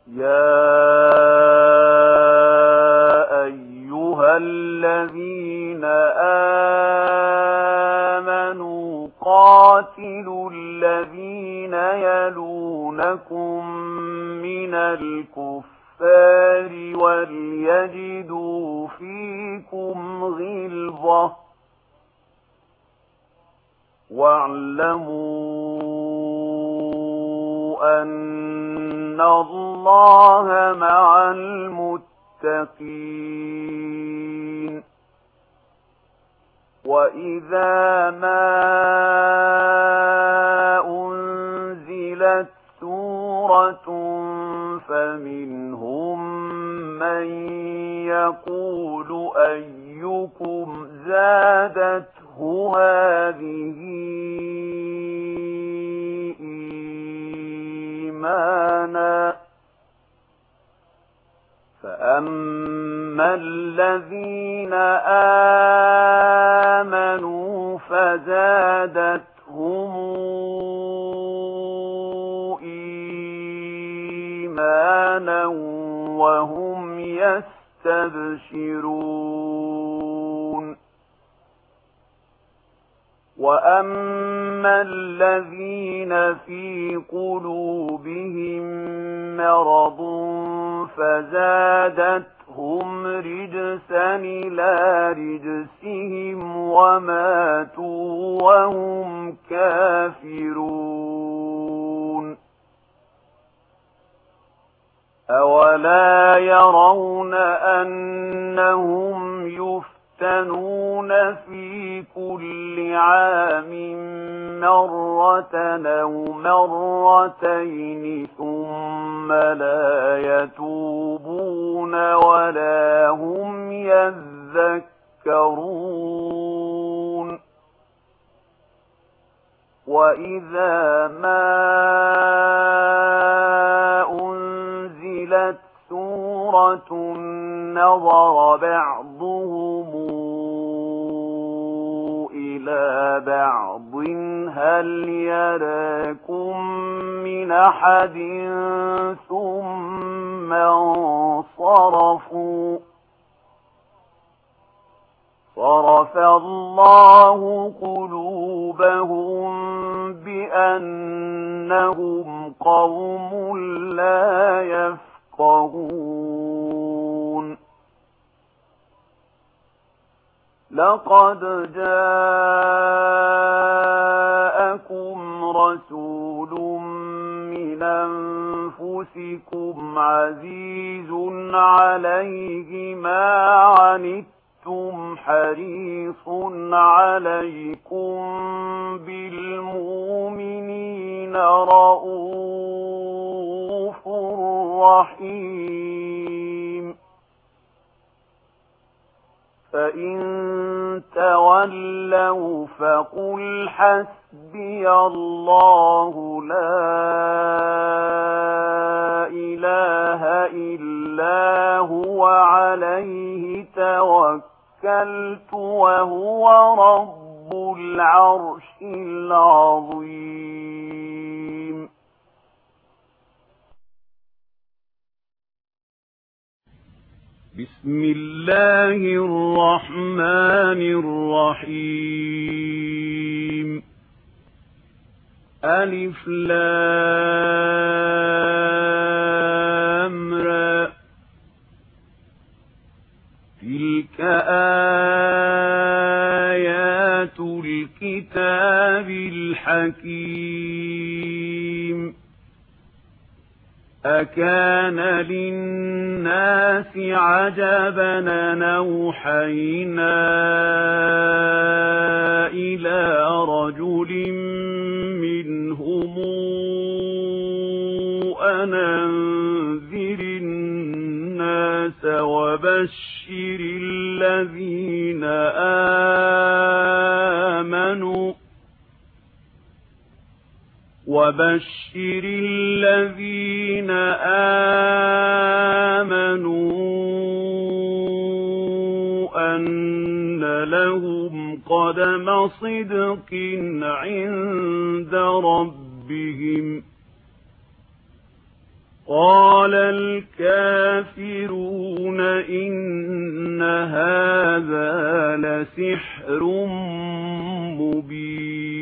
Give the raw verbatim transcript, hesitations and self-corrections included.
يا أيها الذين آمنوا قاتلوا الذين يلونكم من الكفار وليجدوا فيكم غلظة واعلموا أن الله مع المتقين. وإذا ما أنزلت سورة فمنهم من يقول أيكم زادته هذه إيمانا فأما الذين آمنوا فزادتهم إيمانا وهم يستبشرون. وأما الذين في قلوبهم مرض فزادتهم رجسا إلى رجسهم وماتوا وهم كافرون. أولا يرون أنهم يفتنون في كل عام مرة أو مرتين ثم لا يتوبون ولا هم يذكرون. وإذا ما أنزلت سورة نظر بعضهم إلى بعض هل يراكم من أحد ثم انصرفوا صرف الله قلوبهم بأنهم قوم لا يفقهون. لقد جاءكم رسول من أنفسكم عزيز عليه ما عنتم حريص عليكم بالمؤمنين رؤوف رحيم. فإن تولوا فقل حسبي الله لا إله إلا هو عليه توكلت وهو رب العرش العظيم. بسم الله الرحمن الرحيم. ألف لام را تلك آيات الكتاب الحكيم. أكان للناس عجبا أن أوحينا إلى رجل منهم أن أنذر الناس وبشر الذين آمنوا وبشر الذين آمنوا أن لهم قدم صدق عند ربهم قال الكافرون إن هذا لسحر مبين